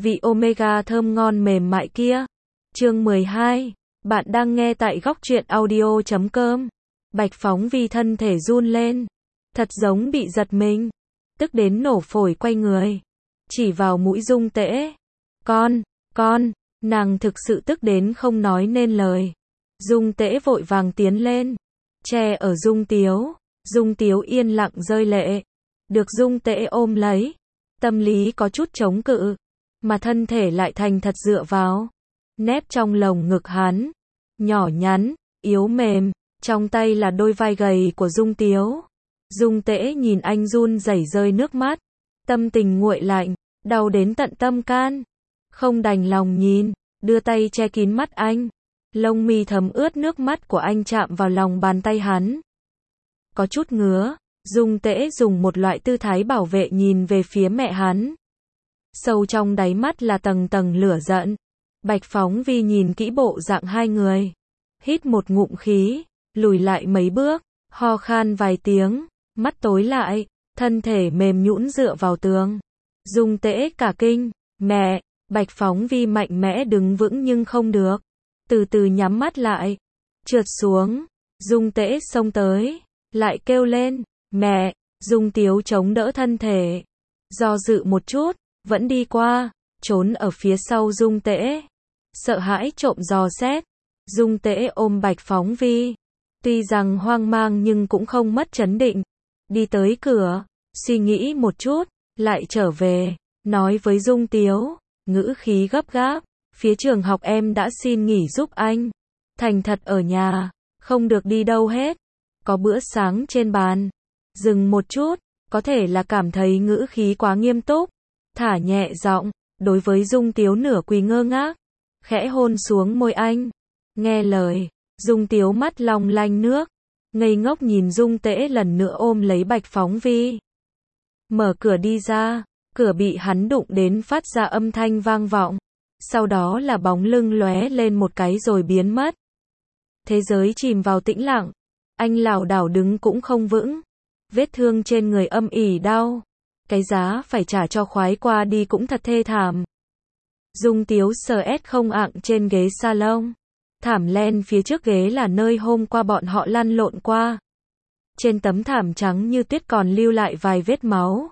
vị omega thơm ngon mềm mại kia. Chương 12. Bạn đang nghe tại góc truyện audio.com. Bạch Phóng Vi thân thể run lên, thật giống bị giật mình, tức đến nổ phổi quay người, chỉ vào mũi Dung Tễ. Con, nàng thực sự tức đến không nói nên lời. Dung Tễ vội vàng tiến lên, che ở Dung Tiếu yên lặng rơi lệ, được Dung Tễ ôm lấy, tâm lý có chút chống cự, mà thân thể lại thành thật dựa vào, nép trong lồng ngực hắn, nhỏ nhắn, yếu mềm, trong tay là đôi vai gầy của Dung Tiếu. Dung Tễ nhìn anh run rẩy rơi nước mắt, tâm tình nguội lạnh, đau đến tận tâm can, không đành lòng nhìn, đưa tay che kín mắt anh, lông mi thấm ướt nước mắt của anh chạm vào lòng bàn tay hắn. Có chút ngứa, Dung Tễ dùng một loại tư thái bảo vệ nhìn về phía mẹ hắn. Sâu trong đáy mắt là tầng tầng lửa giận. Bạch Phóng Vi nhìn kỹ bộ dạng hai người, hít một ngụm khí, lùi lại mấy bước, ho khan vài tiếng, mắt tối lại, thân thể mềm nhũn dựa vào tường. Dung Tễ cả kinh, mẹ. Bạch Phóng Vi mạnh mẽ đứng vững nhưng không được, từ từ nhắm mắt lại, trượt xuống. Dung Tễ xông tới, lại kêu lên, mẹ. Dung Tiếu chống đỡ thân thể, do dự một chút, vẫn đi qua, trốn ở phía sau Dung Tễ, sợ hãi trộm dò xét. Dung Tễ ôm Bạch Phóng Vi, tuy rằng hoang mang nhưng cũng không mất trấn định, đi tới cửa, suy nghĩ một chút, lại trở về, nói với Dung Tiếu, ngữ khí gấp gáp, phía trường học em đã xin nghỉ giúp anh, thành thật ở nhà, không được đi đâu hết, có bữa sáng trên bàn. Dừng một chút, có thể là cảm thấy ngữ khí quá nghiêm túc, thả nhẹ giọng, đối với Dung Tiếu nửa quỳ ngơ ngác, khẽ hôn xuống môi anh. Nghe lời, Dung Tiếu mắt long lanh nước, ngây ngốc nhìn Dung Tễ lần nữa ôm lấy Bạch Phóng Vi. Mở cửa đi ra, cửa bị hắn đụng đến phát ra âm thanh vang vọng, sau đó là bóng lưng lóe lên một cái rồi biến mất. Thế giới chìm vào tĩnh lặng, anh lảo đảo đứng cũng không vững, vết thương trên người âm ỉ đau, cái giá phải trả cho khoái qua đi cũng thật thê thảm. Dung Tiếu sờ không ạng trên ghế salon, thảm len phía trước ghế là nơi hôm qua bọn họ lăn lộn qua. Trên tấm thảm trắng như tuyết còn lưu lại vài vết máu.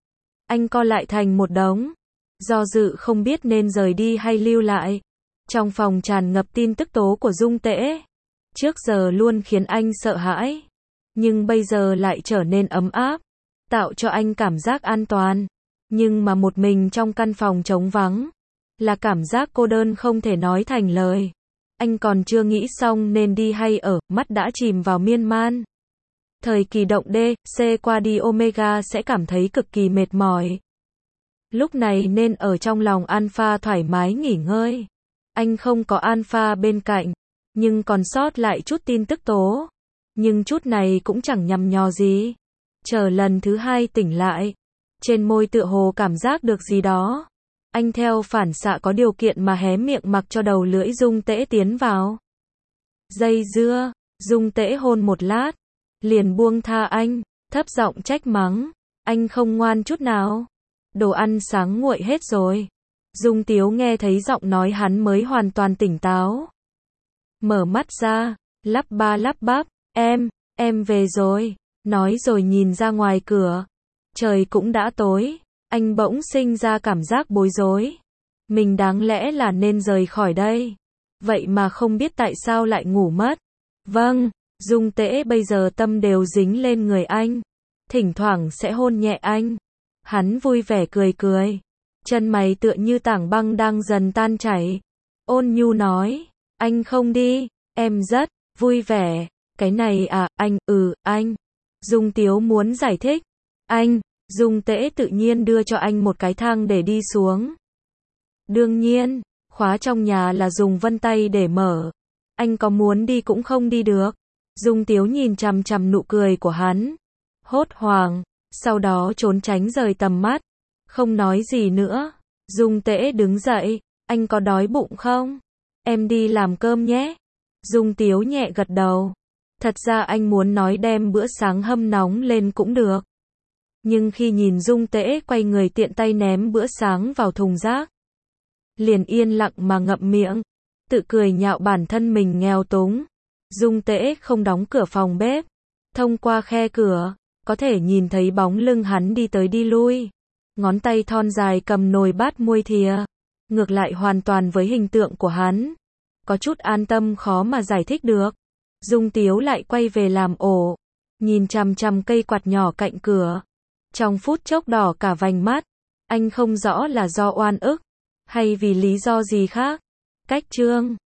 Anh co lại thành một đống, do dự không biết nên rời đi hay lưu lại. Trong phòng tràn ngập tin tức tố của Dung Tễ, trước giờ luôn khiến anh sợ hãi, nhưng bây giờ lại trở nên ấm áp, tạo cho anh cảm giác an toàn. Nhưng mà một mình trong căn phòng trống vắng, là cảm giác cô đơn không thể nói thành lời. Anh còn chưa nghĩ xong nên đi hay ở, mắt đã chìm vào miên man. Thời kỳ động D, C qua đi omega sẽ cảm thấy cực kỳ mệt mỏi. Lúc này nên ở trong lòng alpha thoải mái nghỉ ngơi. Anh không có alpha bên cạnh, nhưng còn sót lại chút tin tức tố. Nhưng chút này cũng chẳng nhằm nhò gì. Chờ lần thứ hai tỉnh lại, trên môi tựa hồ cảm giác được gì đó. Anh theo phản xạ có điều kiện mà hé miệng mặc cho đầu lưỡi Dung Tễ tiến vào. Dây dưa, Dung Tễ hôn một lát, liền buông tha anh, thấp giọng trách mắng, anh không ngoan chút nào. Đồ ăn sáng nguội hết rồi. Dung Tiếu nghe thấy giọng nói hắn mới hoàn toàn tỉnh táo. Mở mắt ra, lắp ba lắp bắp, em về rồi, nói rồi nhìn ra ngoài cửa. Trời cũng đã tối, anh bỗng sinh ra cảm giác bối rối. Mình đáng lẽ là nên rời khỏi đây. Vậy mà không biết tại sao lại ngủ mất. Vâng, Dung Tễ bây giờ tâm đều dính lên người anh. Thỉnh thoảng sẽ hôn nhẹ anh. Hắn vui vẻ cười cười. Chân mày tựa như tảng băng đang dần tan chảy. Ôn nhu nói, anh không đi, em rất vui vẻ. Cái này à, anh. Dung Tiếu muốn giải thích. Anh, Dung Tễ tự nhiên đưa cho anh một cái thang để đi xuống. Đương nhiên, khóa trong nhà là dùng vân tay để mở. Anh có muốn đi cũng không đi được. Dung Tiếu nhìn chằm chằm nụ cười của hắn, hốt hoảng, sau đó trốn tránh rời tầm mắt, không nói gì nữa. Dung Tễ đứng dậy, anh có đói bụng không? Em đi làm cơm nhé. Dung Tiếu nhẹ gật đầu. Thật ra anh muốn nói đem bữa sáng hâm nóng lên cũng được. Nhưng khi nhìn Dung Tễ quay người tiện tay ném bữa sáng vào thùng rác, liền yên lặng mà ngậm miệng, tự cười nhạo bản thân mình nghèo túng. Dung Tễ không đóng cửa phòng bếp, thông qua khe cửa, có thể nhìn thấy bóng lưng hắn đi tới đi lui, ngón tay thon dài cầm nồi bát muôi thìa, ngược lại hoàn toàn với hình tượng của hắn, có chút an tâm khó mà giải thích được. Dung Tiếu lại quay về làm ổ, nhìn chằm chằm cây quạt nhỏ cạnh cửa, trong phút chốc đỏ cả vành mắt, anh không rõ là do oan ức, hay vì lý do gì khác. Cách chương